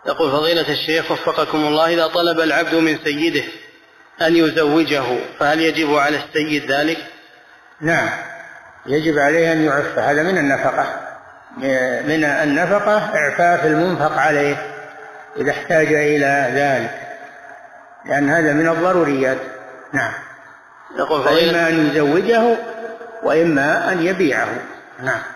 يقول فضيلة الشيخ وفقكم الله، إذا طلب العبد من سيده أن يزوجه فهل يجب على السيد ذلك؟ نعم، يجب عليه أن يعف، هذا من النفقة، من النفقة إعفاف المنفق عليه إذا احتاج إلى ذلك، لأن هذا من الضروريات. نعم، فإما أن يزوجه وإما أن يبيعه. نعم.